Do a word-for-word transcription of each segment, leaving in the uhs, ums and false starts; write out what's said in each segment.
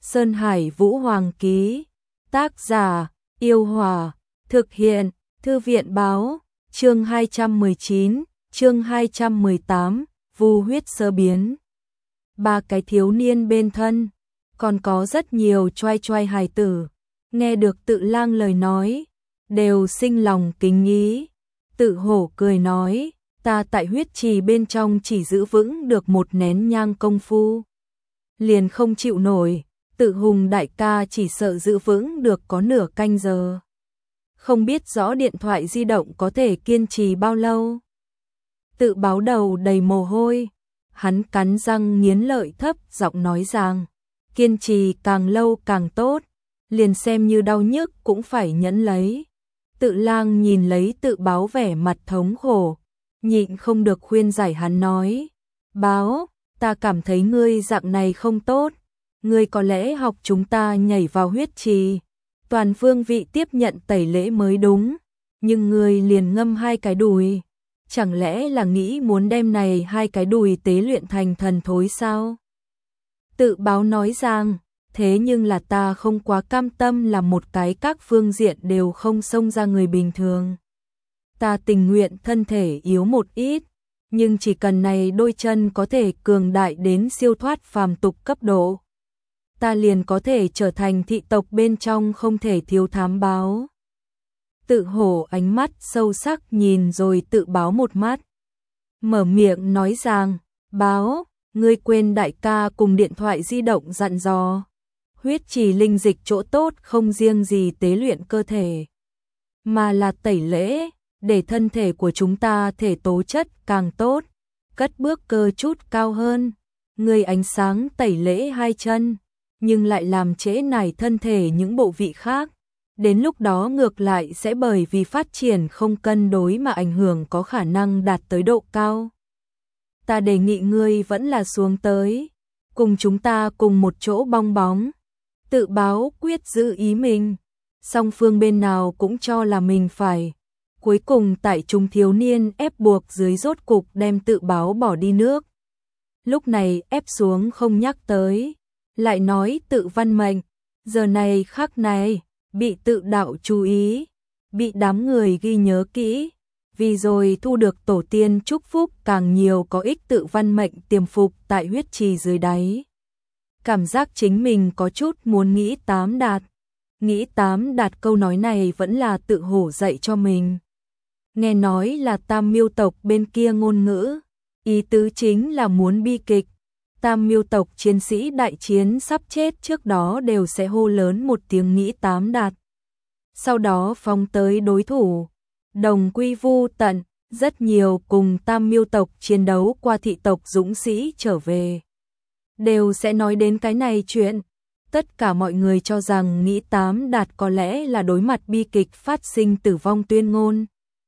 Sơn Hải Vũ Hoàng ký. Tác giả: Yêu Hòa. Thực hiện: Thư viện báo. Chương hai trăm mười chín, chương hai trăm mười tám, vu huyết sơ biến. Ba cái thiếu niên bên thân, còn có rất nhiều choai choai hài tử, nghe được Tự Lang lời nói, đều sinh lòng kính ý. Tự Hổ cười nói, ta tại huyết trì bên trong chỉ giữ vững được một nén nhang công phu, liền không chịu nổi. Tự Hùng đại ca chỉ sợ giữ vững được có nửa canh giờ. Không biết rõ điện thoại di động có thể kiên trì bao lâu. Tự Báo đầu đầy mồ hôi, hắn cắn răng nghiến lợi thấp giọng nói rằng, kiên trì càng lâu càng tốt, liền xem như đau nhức cũng phải nhẫn lấy. Tự Lang nhìn lấy Tự Báo vẻ mặt thống khổ, nhịn không được khuyên giải hắn nói, Báo, ta cảm thấy ngươi dạng này không tốt, ngươi có lẽ học chúng ta nhảy vào huyết trì, toàn phương vị tiếp nhận tẩy lễ mới đúng, nhưng ngươi liền ngâm hai cái đùi, chẳng lẽ là nghĩ muốn đem này hai cái đùi tế luyện thành thần thối sao? Tự Báo nói rằng, thế nhưng là ta không quá cam tâm là một cái các phương diện đều không xông ra người bình thường. Ta tình nguyện thân thể yếu một ít, nhưng chỉ cần này đôi chân có thể cường đại đến siêu thoát phàm tục cấp độ, ta liền có thể trở thành thị tộc bên trong không thể thiếu thám báo. Tự Hổ ánh mắt sâu sắc nhìn rồi Tự Báo một mắt, mở miệng nói rằng, Báo, ngươi quên đại ca cùng điện thoại di động dặn dò, huyết trì linh dịch chỗ tốt không riêng gì tế luyện cơ thể, mà là tẩy lễ, để thân thể của chúng ta thể tố chất càng tốt, cất bước cơ chút cao hơn. Ngươi ánh sáng tẩy lễ hai chân, nhưng lại làm trễ nải thân thể những bộ vị khác, đến lúc đó ngược lại sẽ bởi vì phát triển không cân đối mà ảnh hưởng có khả năng đạt tới độ cao. Ta đề nghị ngươi vẫn là xuống tới, cùng chúng ta cùng một chỗ bong bóng. Tự Báo quyết giữ ý mình, song phương bên nào cũng cho là mình phải. Cuối cùng tại chúng thiếu niên ép buộc dưới rốt cục đem Tự Báo bỏ đi nước. Lúc này ép xuống không nhắc tới, lại nói Tự Văn Mệnh, giờ này khắc này, bị tự đạo chú ý, bị đám người ghi nhớ kỹ, vì rồi thu được tổ tiên chúc phúc càng nhiều có ích. Tự Văn Mệnh tiềm phục tại huyết trì dưới đáy. Cảm giác chính mình có chút muốn nghĩ tám đạt. Nghĩ tám đạt câu nói này vẫn là Tự Hổ dạy cho mình. Nghe nói là Tam Miêu tộc bên kia ngôn ngữ, ý tứ chính là muốn bi kịch. Tam Miêu tộc chiến sĩ đại chiến sắp chết trước đó đều sẽ hô lớn một tiếng nghĩ tám đạt. Sau đó phóng tới đối thủ, đồng quy vu tận, rất nhiều cùng Tam Miêu tộc chiến đấu qua thị tộc dũng sĩ trở về, đều sẽ nói đến cái này chuyện. Tất cả mọi người cho rằng nghĩ tám đạt có lẽ là đối mặt bi kịch phát sinh tử vong tuyên ngôn.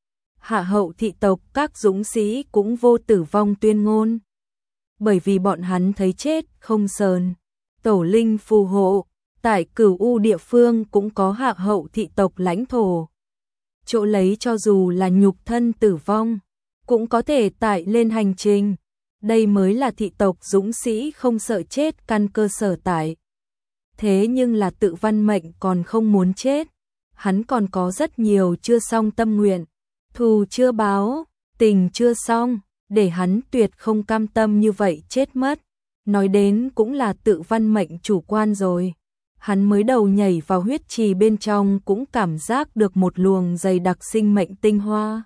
Hạ hậu thị tộc các dũng sĩ cũng vô tử vong tuyên ngôn, bởi vì bọn hắn thấy chết không sờn. Tổ linh phù hộ, tại Cửu U địa phương cũng có hạ hậu thị tộc lãnh thổ, chỗ lấy cho dù là nhục thân tử vong, cũng có thể tại lên hành trình. Đây mới là thị tộc dũng sĩ không sợ chết căn cơ sở tại. Thế nhưng là Tự Văn Mệnh còn không muốn chết, hắn còn có rất nhiều chưa xong tâm nguyện, thù chưa báo, tình chưa xong, để hắn tuyệt không cam tâm như vậy chết mất. Nói đến cũng là Tự Văn Mệnh chủ quan rồi, hắn mới đầu nhảy vào huyết trì bên trong cũng cảm giác được một luồng dày đặc sinh mệnh tinh hoa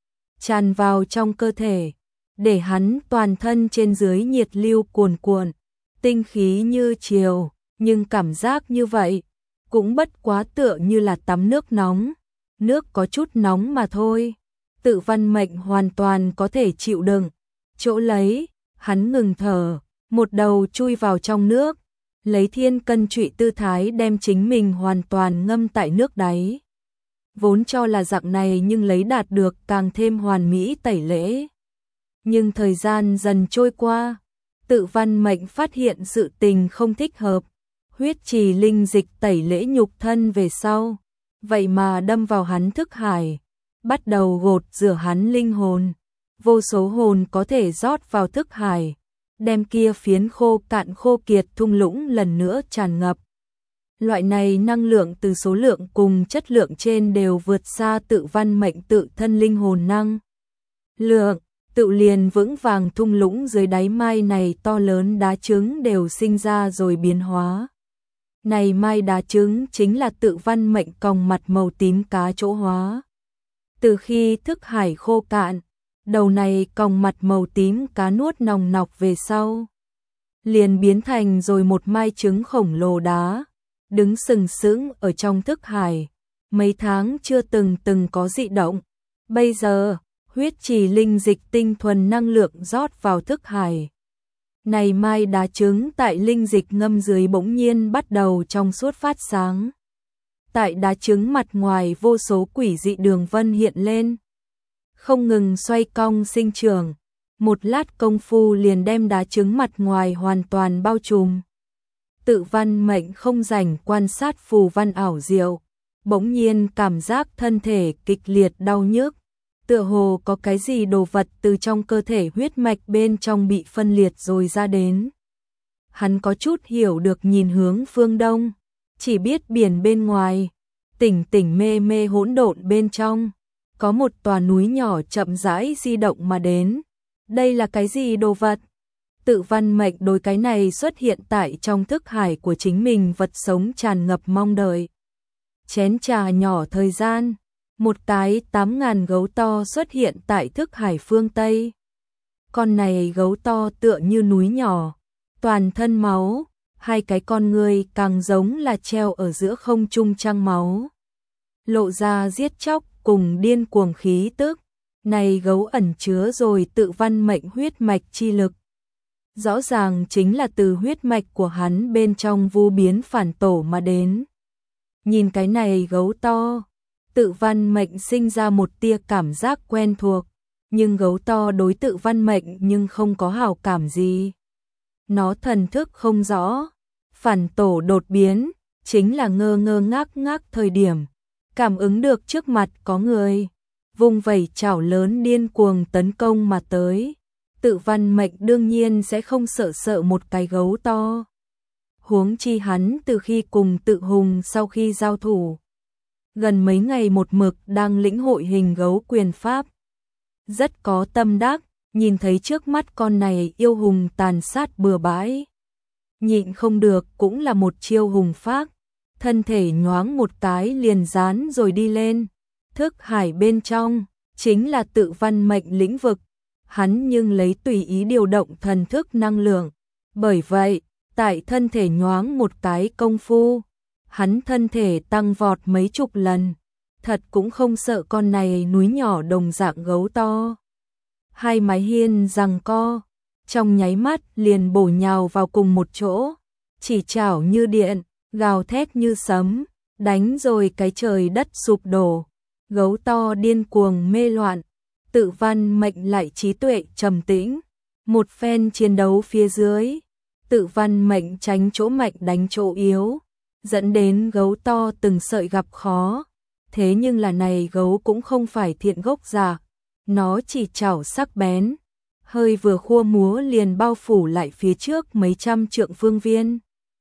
tràn vào trong cơ thể, để hắn toàn thân trên dưới nhiệt lưu cuồn cuộn, tinh khí như triều, nhưng cảm giác như vậy cũng bất quá tựa như là tắm nước nóng, nước có chút nóng mà thôi. Tự Văn Mệnh hoàn toàn có thể chịu đựng, chỗ lấy, hắn ngừng thở, một đầu chui vào trong nước, lấy thiên cân trụy tư thái đem chính mình hoàn toàn ngâm tại nước đáy. Vốn cho là dạng này nhưng lấy đạt được càng thêm hoàn mỹ tẩy lễ. Nhưng thời gian dần trôi qua, Tự Văn Mệnh phát hiện sự tình không thích hợp, huyết trì linh dịch tẩy lễ nhục thân về sau, vậy mà đâm vào hắn thức hải, bắt đầu gột rửa hắn linh hồn. Vô số hồn có thể rót vào thức hải, đem kia phiến khô cạn khô kiệt thung lũng lần nữa tràn ngập. Loại này năng lượng từ số lượng cùng chất lượng trên đều vượt xa tự văn mệnh tự thân linh hồn năng lượng, tự liền vững vàng thung lũng dưới đáy mai này to lớn đá trứng đều sinh ra rồi biến hóa. Này mai đá trứng chính là tự văn mệnh còng mặt màu tím cá chỗ hóa. Từ khi thức hải khô cạn, đầu này còng mặt màu tím cá nuốt nòng nọc về sau, liền biến thành rồi một mai trứng khổng lồ đá, đứng sừng sững ở trong thức hải, mấy tháng chưa từng từng có dị động. Bây giờ, huyết trì linh dịch tinh thuần năng lượng rót vào thức hải. Này mai đá trứng tại linh dịch ngâm dưới bỗng nhiên bắt đầu trong suốt phát sáng. Tại đá trứng mặt ngoài vô số quỷ dị đường vân hiện lên, không ngừng xoay cong sinh trưởng. Một lát công phu liền đem đá trứng mặt ngoài hoàn toàn bao trùm. Tự văn mệnh không rảnh quan sát phù văn ảo diệu, bỗng nhiên cảm giác thân thể kịch liệt đau nhức, tựa hồ có cái gì đồ vật từ trong cơ thể huyết mạch bên trong bị phân liệt rồi ra đến. Hắn có chút hiểu được nhìn hướng phương đông, chỉ biết biển bên ngoài, tỉnh tỉnh mê mê hỗn độn bên trong, có một tòa núi nhỏ chậm rãi di động mà đến. Đây là cái gì đồ vật? Tự văn mệnh đối cái này xuất hiện tại trong thức hải của chính mình vật sống tràn ngập mong đợi. Chén trà nhỏ thời gian, một cái tám ngàn gấu to xuất hiện tại thức hải phương Tây. Con này gấu to tựa như núi nhỏ, toàn thân máu, hai cái con người càng giống là treo ở giữa không trung trăng máu. Lộ ra giết chóc cùng điên cuồng khí tức, này gấu ẩn chứa rồi tự văn mệnh huyết mạch chi lực. Rõ ràng chính là từ huyết mạch của hắn bên trong vu biến phản tổ mà đến. Nhìn cái này gấu to, tự văn mệnh sinh ra một tia cảm giác quen thuộc, nhưng gấu to đối tự văn mệnh nhưng không có hảo cảm gì. Nó thần thức không rõ, phản tổ đột biến, chính là ngơ ngơ ngác ngác thời điểm, cảm ứng được trước mặt có người, vung vẩy chảo lớn điên cuồng tấn công mà tới. Tự văn mệnh đương nhiên sẽ không sợ sợ một cái gấu to. Huống chi hắn từ khi cùng tự hùng sau khi giao thủ, gần mấy ngày một mực đang lĩnh hội hình gấu quyền pháp. Rất có tâm đắc, nhìn thấy trước mắt con này yêu hùng tàn sát bừa bãi. Nhịn không được cũng là một chiêu hùng phác, thân thể nhoáng một cái liền dán rồi đi lên. Thức hải bên trong, chính là tự văn mệnh lĩnh vực. Hắn nhưng lấy tùy ý điều động thần thức năng lượng. Bởi vậy, tại thân thể nhoáng một cái công phu, hắn thân thể tăng vọt mấy chục lần, thật cũng không sợ con này núi nhỏ đồng dạng gấu to. Hai mái hiên giằng co, trong nháy mắt liền bổ nhào vào cùng một chỗ, chỉ chảo như điện, gào thét như sấm, đánh rồi cái trời đất sụp đổ, gấu to điên cuồng mê loạn. Tự văn mệnh lại trí tuệ trầm tĩnh, một phen chiến đấu phía dưới, tự văn mệnh tránh chỗ mạnh đánh chỗ yếu, dẫn đến gấu to từng sợi gặp khó. Thế nhưng là này gấu cũng không phải thiện gốc giả, nó chỉ chảo sắc bén, hơi vừa khua múa liền bao phủ lại phía trước mấy trăm trượng phương viên.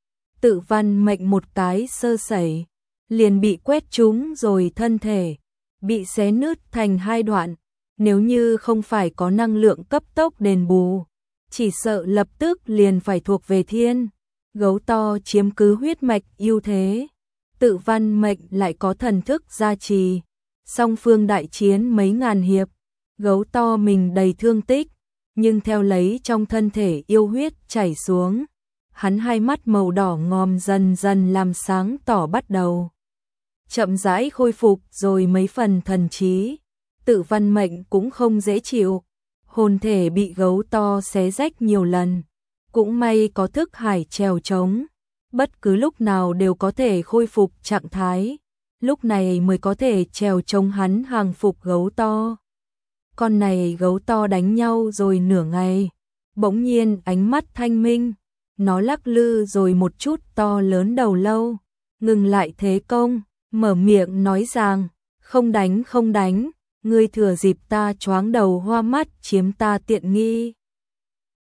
Tự văn mệnh một cái sơ sẩy, liền bị quét trúng rồi thân thể, bị xé nứt thành hai đoạn. Nếu như không phải có năng lượng cấp tốc đền bù, chỉ sợ lập tức liền phải thuộc về thiên. Gấu to chiếm cứ huyết mạch ưu thế, tự văn mệnh lại có thần thức gia trì. Song phương đại chiến mấy ngàn hiệp, gấu to mình đầy thương tích, nhưng theo lấy trong thân thể yêu huyết chảy xuống, hắn hai mắt màu đỏ ngòm dần dần làm sáng tỏ bắt đầu. Chậm rãi khôi phục rồi mấy phần thần trí. Tự văn mệnh cũng không dễ chịu, hồn thể bị gấu to xé rách nhiều lần, cũng may có thức hải trèo trống, bất cứ lúc nào đều có thể khôi phục trạng thái, lúc này mới có thể trèo trống hắn hàng phục gấu to. Con này gấu to đánh nhau rồi nửa ngày, bỗng nhiên ánh mắt thanh minh, nó lắc lư rồi một chút to lớn đầu lâu, ngừng lại thế công, mở miệng nói rằng, không đánh không đánh. Ngươi thừa dịp ta choáng đầu hoa mắt chiếm ta tiện nghi.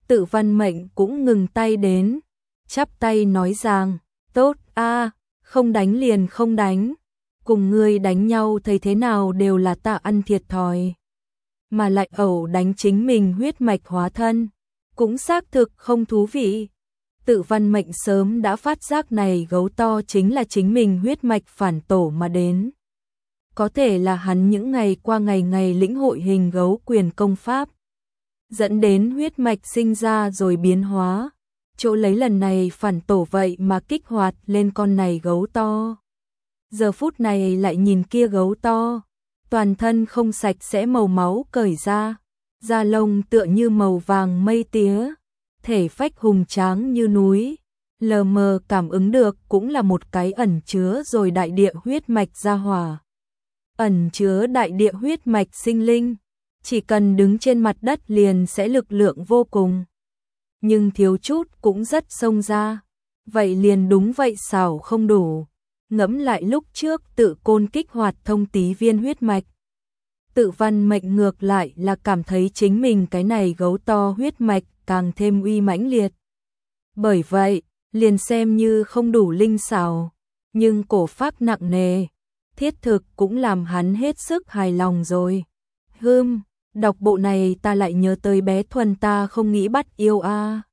Tự Văn Mệnh cũng ngừng tay đến, chắp tay nói rằng, tốt a, không đánh liền không đánh, cùng ngươi đánh nhau thấy thế nào đều là ta ăn thiệt thòi. Mà lại ẩu đánh chính mình huyết mạch hóa thân, cũng xác thực không thú vị. Tự Văn Mệnh sớm đã phát giác này gấu to chính là chính mình huyết mạch phản tổ mà đến. Có thể là hắn những ngày qua ngày ngày lĩnh hội hình gấu quyền công pháp, dẫn đến huyết mạch sinh ra rồi biến hóa, chỗ lấy lần này phản tổ vậy mà kích hoạt lên con này gấu to. Giờ phút này lại nhìn kia gấu to, toàn thân không sạch sẽ màu máu cởi ra, da lông tựa như màu vàng mây tía, thể phách hùng tráng như núi, lờ mờ cảm ứng được cũng là một cái ẩn chứa rồi đại địa huyết mạch gia hỏa. Ẩn chứa đại địa huyết mạch sinh linh, chỉ cần đứng trên mặt đất liền sẽ lực lượng vô cùng. Nhưng thiếu chút cũng rất xông ra, vậy liền đúng vậy xảo không đủ. Ngẫm lại lúc trước tự côn kích hoạt thông tí viên huyết mạch. Tự Văn Mệnh ngược lại là cảm thấy chính mình cái này gấu to huyết mạch càng thêm uy mãnh liệt. Bởi vậy, liền xem như không đủ linh xảo, nhưng cổ pháp nặng nề, thiết thực cũng làm hắn hết sức hài lòng rồi. Hừm, đọc bộ này ta lại nhớ tới bé Thuần ta không nghĩ bắt yêu a.